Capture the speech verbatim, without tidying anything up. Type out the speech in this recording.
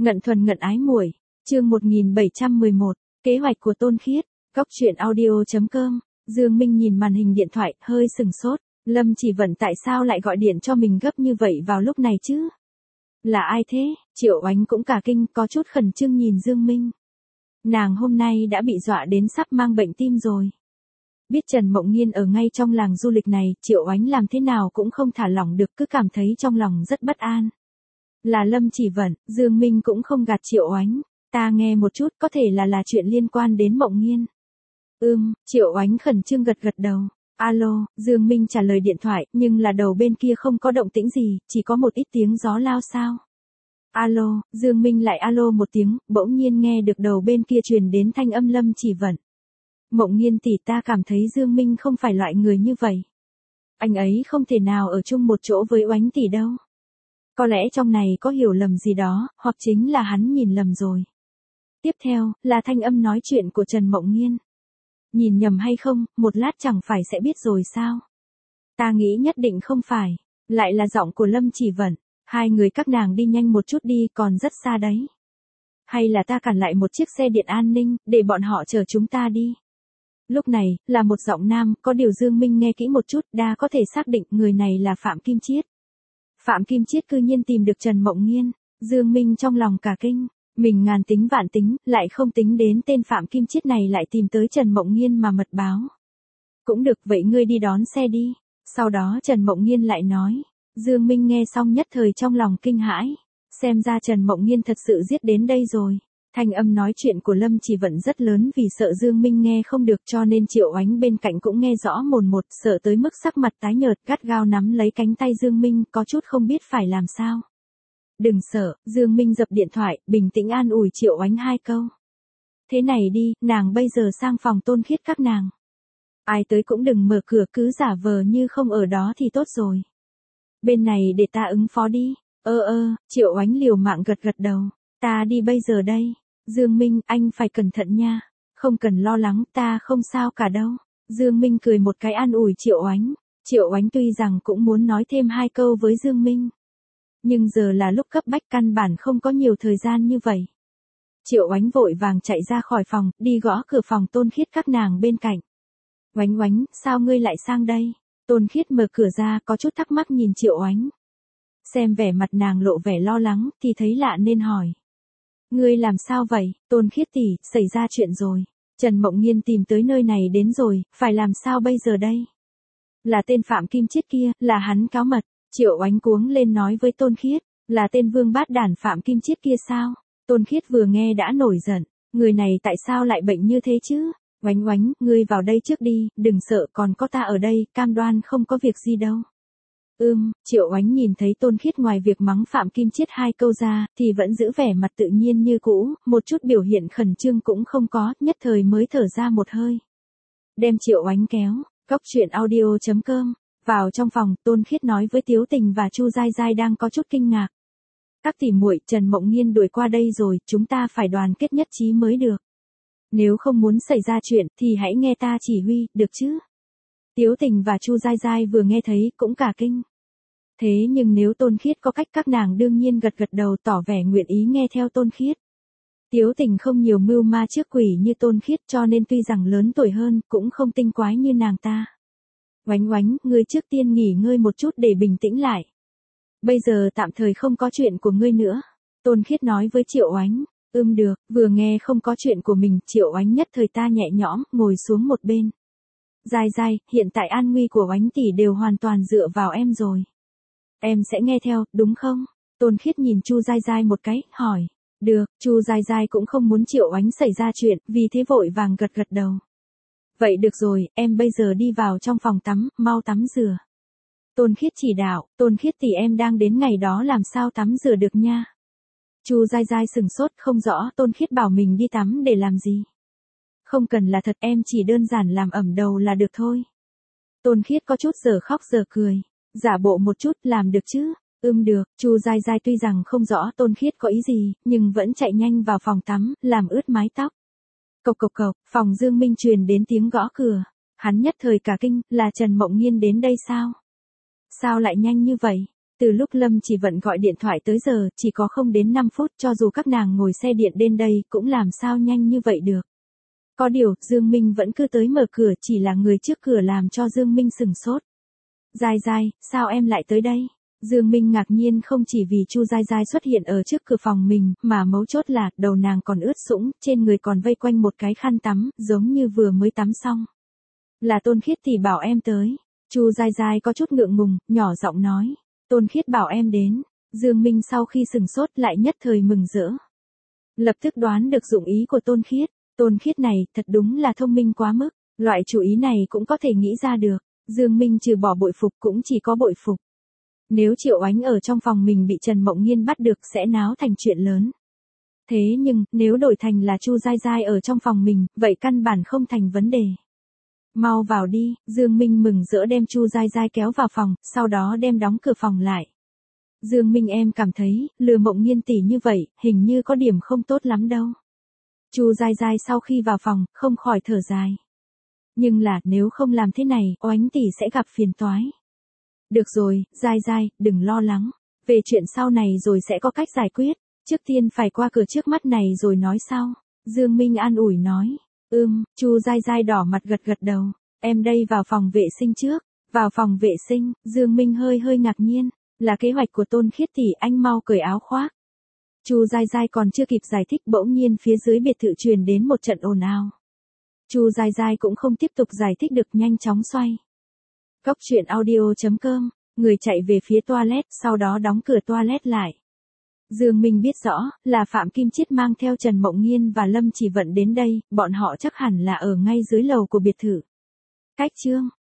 Ngận thuần ngận ái muội, chương một nghìn bảy trăm mười một, kế hoạch của Tôn Khiết, Cóc truyện audio chấm com. Dương Minh nhìn màn hình điện thoại, hơi sừng sốt, Lâm Chỉ Vận tại sao lại gọi điện cho mình gấp như vậy vào lúc này chứ? Là ai thế? Triệu Oánh cũng cả kinh, có chút khẩn trương nhìn Dương Minh. Nàng hôm nay đã bị dọa đến sắp mang bệnh tim rồi. Biết Trần Mộng Nghiên ở ngay trong làng du lịch này, Triệu Oánh làm thế nào cũng không thả lỏng được, cứ cảm thấy trong lòng rất bất an. Là Lâm Chỉ Vận, Dương Minh cũng không gạt Triệu Oánh. Ta nghe một chút, có thể là là chuyện liên quan đến Mộng Nghiên. Ừm, Triệu Oánh khẩn trương gật gật đầu. Alo, Dương Minh trả lời điện thoại, nhưng là đầu bên kia không có động tĩnh gì, chỉ có một ít tiếng gió lao sao. Alo, Dương Minh lại alo một tiếng, bỗng nhiên nghe được đầu bên kia truyền đến thanh âm Lâm Chỉ Vận. Mộng Nghiên tỷ, ta cảm thấy Dương Minh không phải loại người như vậy. Anh ấy không thể nào ở chung một chỗ với Oánh tỷ đâu. Có lẽ trong này có hiểu lầm gì đó, hoặc chính là hắn nhìn lầm rồi. Tiếp theo, là thanh âm nói chuyện của Trần Mộng Nghiên. Nhìn nhầm hay không, một lát chẳng phải sẽ biết rồi sao? Ta nghĩ nhất định không phải. Lại là giọng của Lâm Chỉ Vận. Hai người các nàng đi nhanh một chút đi, còn rất xa đấy. Hay là ta cản lại một chiếc xe điện an ninh, để bọn họ chở chúng ta đi. Lúc này, là một giọng nam, có điều Dương Minh nghe kỹ một chút, đa có thể xác định người này là Phạm Kim Chiết. Phạm Kim Chiết cư nhiên tìm được Trần Mộng Nghiên. Dương Minh trong lòng cả kinh. Mình ngàn tính vạn tính, lại không tính đến tên Phạm Kim Chiết này lại tìm tới Trần Mộng Nghiên mà mật báo. Cũng được, vậy ngươi đi đón xe đi. Sau đó Trần Mộng Nghiên lại nói. Dương Minh nghe xong nhất thời trong lòng kinh hãi. Xem ra Trần Mộng Nghiên thật sự giết đến đây rồi. Thanh âm nói chuyện của Lâm Chỉ Vận rất lớn vì sợ Dương Minh nghe không được, cho nên Triệu Oánh bên cạnh cũng nghe rõ mồn một, sợ tới mức sắc mặt tái nhợt, gắt gao nắm lấy cánh tay Dương Minh, có chút không biết phải làm sao. Đừng sợ, Dương Minh dập điện thoại, bình tĩnh an ủi Triệu Oánh hai câu. Thế này đi, nàng bây giờ sang phòng Tôn Khiết các nàng. Ai tới cũng đừng mở cửa, cứ giả vờ như không ở đó thì tốt rồi. Bên này để ta ứng phó đi. Ơ ơ, Triệu Oánh liều mạng gật gật đầu. Ta đi bây giờ đây. Dương Minh, anh phải cẩn thận nha. Không cần lo lắng, ta không sao cả đâu. Dương Minh cười một cái an ủi Triệu Oánh. Triệu Oánh tuy rằng cũng muốn nói thêm hai câu với Dương Minh. Nhưng giờ là lúc cấp bách, căn bản không có nhiều thời gian như vậy. Triệu Oánh vội vàng chạy ra khỏi phòng, đi gõ cửa phòng Tôn Khiết các nàng bên cạnh. Oánh Oánh, sao ngươi lại sang đây? Tôn Khiết mở cửa ra, có chút thắc mắc nhìn Triệu Oánh. Xem vẻ mặt nàng lộ vẻ lo lắng, thì thấy lạ nên hỏi. Ngươi làm sao vậy? Tôn Khiết tỷ, xảy ra chuyện rồi. Trần Mộng Nghiên tìm tới nơi này đến rồi, phải làm sao bây giờ đây? Là tên Phạm Kim Chiết kia, là hắn cáo mật. Triệu Oánh cuống lên nói với Tôn Khiết, là tên vương bát đản Phạm Kim Chiết kia sao? Tôn Khiết vừa nghe đã nổi giận, người này tại sao lại bệnh như thế chứ? Oánh Oánh, ngươi vào đây trước đi, đừng sợ, còn có ta ở đây, cam đoan không có việc gì đâu. Ừm, Triệu Oánh nhìn thấy Tôn Khiết ngoài việc mắng Phạm Kim Chiết hai câu ra, thì vẫn giữ vẻ mặt tự nhiên như cũ, một chút biểu hiện khẩn trương cũng không có, nhất thời mới thở ra một hơi. Đem Triệu Oánh kéo, Cóc truyện audio chấm com. Vào trong phòng, Tôn Khiết nói với Tiếu Tình và Chu Giai Giai đang có chút kinh ngạc. Các tỷ muội, Trần Mộng Nghiên đuổi qua đây rồi, chúng ta phải đoàn kết nhất trí mới được. Nếu không muốn xảy ra chuyện, thì hãy nghe ta chỉ huy, được chứ? Tiếu Tình và Chu Giai Giai vừa nghe thấy, cũng cả kinh. Thế nhưng nếu Tôn Khiết có cách, các nàng đương nhiên gật gật đầu tỏ vẻ nguyện ý nghe theo Tôn Khiết. Tiếu Tình không nhiều mưu ma trước quỷ như Tôn Khiết, cho nên tuy rằng lớn tuổi hơn, cũng không tinh quái như nàng ta. Oánh Oánh, ngươi trước tiên nghỉ ngơi một chút để bình tĩnh lại. Bây giờ tạm thời không có chuyện của ngươi nữa. Tôn Khiết nói với Triệu Oánh. Ưm được, vừa nghe không có chuyện của mình, Triệu Oánh nhất thời ta nhẹ nhõm, ngồi xuống một bên. Giai Giai, hiện tại an nguy của Oánh tỷ đều hoàn toàn dựa vào em rồi. Em sẽ nghe theo, đúng không? Tôn Khiết nhìn Chu Giai Giai một cái, hỏi. Được, Chu Giai Giai cũng không muốn Triệu Oánh xảy ra chuyện, vì thế vội vàng gật gật đầu. Vậy được rồi, em bây giờ đi vào trong phòng tắm, mau tắm rửa. Tôn Khiết chỉ đạo, Tôn Khiết tỷ em đang đến ngày đó làm sao tắm rửa được nha. Chu Giai Giai sừng sốt, không rõ Tôn Khiết bảo mình đi tắm để làm gì. Không cần là thật, em chỉ đơn giản làm ẩm đầu là được thôi. Tôn Khiết có chút giờ khóc giờ cười, giả bộ một chút, làm được chứ? Ưm được, Chu Giai Giai tuy rằng không rõ Tôn Khiết có ý gì, nhưng vẫn chạy nhanh vào phòng tắm, làm ướt mái tóc. Cộc cộc cộc, phòng Dương Minh truyền đến tiếng gõ cửa. Hắn nhất thời cả kinh, là Trần Mộng Nghiên đến đây sao? Sao lại nhanh như vậy? Từ lúc Lâm Chỉ Vận gọi điện thoại tới giờ, chỉ có không đến năm phút, cho dù các nàng ngồi xe điện đến đây, cũng làm sao nhanh như vậy được. Có điều, Dương Minh vẫn cứ tới mở cửa, chỉ là người trước cửa làm cho Dương Minh sừng sốt. Giai Giai, sao em lại tới đây? Dương Minh ngạc nhiên không chỉ vì Chu Giai Giai xuất hiện ở trước cửa phòng mình, mà mấu chốt là, đầu nàng còn ướt sũng, trên người còn vây quanh một cái khăn tắm, giống như vừa mới tắm xong. Là Tôn Khiết thì bảo em tới. Chu Giai Giai có chút ngượng ngùng, nhỏ giọng nói. Tôn Khiết bảo em đến. Dương Minh sau khi sừng sốt lại nhất thời mừng rỡ. Lập tức đoán được dụng ý của Tôn Khiết. Tôn Khiết này, thật đúng là thông minh quá mức. Loại chủ ý này cũng có thể nghĩ ra được. Dương Minh trừ bỏ bội phục cũng chỉ có bội phục. Nếu Triệu Oánh ở trong phòng mình bị Trần Mộng Nhiên bắt được sẽ náo thành chuyện lớn. Thế nhưng, nếu đổi thành là Chu Giai Giai ở trong phòng mình, vậy căn bản không thành vấn đề. Mau vào đi, Dương Minh mừng rỡ đem Chu Giai Giai kéo vào phòng, sau đó đem đóng cửa phòng lại. Dương Minh em cảm thấy, lừa Mộng Nhiên tỷ như vậy, hình như có điểm không tốt lắm đâu. Chu Giai Giai sau khi vào phòng, không khỏi thở dài. Nhưng là, nếu không làm thế này, Oánh tỷ sẽ gặp phiền toái. Được rồi, Giai Giai, đừng lo lắng. Về chuyện sau này rồi sẽ có cách giải quyết. Trước tiên phải qua cửa trước mắt này rồi nói sau. Dương Minh an ủi nói. Ừm, Chu Giai Giai đỏ mặt gật gật đầu. Em đây vào phòng vệ sinh trước. Vào phòng vệ sinh, Dương Minh hơi hơi ngạc nhiên. Là kế hoạch của Tôn Khiết tỷ, anh mau cởi áo khoác. Chu Giai Giai còn chưa kịp giải thích, bỗng nhiên phía dưới biệt thự truyền đến một trận ồn ào. Chu Giai Giai cũng không tiếp tục giải thích được, nhanh chóng xoay. Cóc truyện audio chấm com, người chạy về phía toilet, sau đó đóng cửa toilet lại. Dương Minh biết rõ, là Phạm Kim Chiết mang theo Trần Mộng Nhiên và Lâm Chỉ Vận đến đây, bọn họ chắc hẳn là ở ngay dưới lầu của biệt thự. Cách chương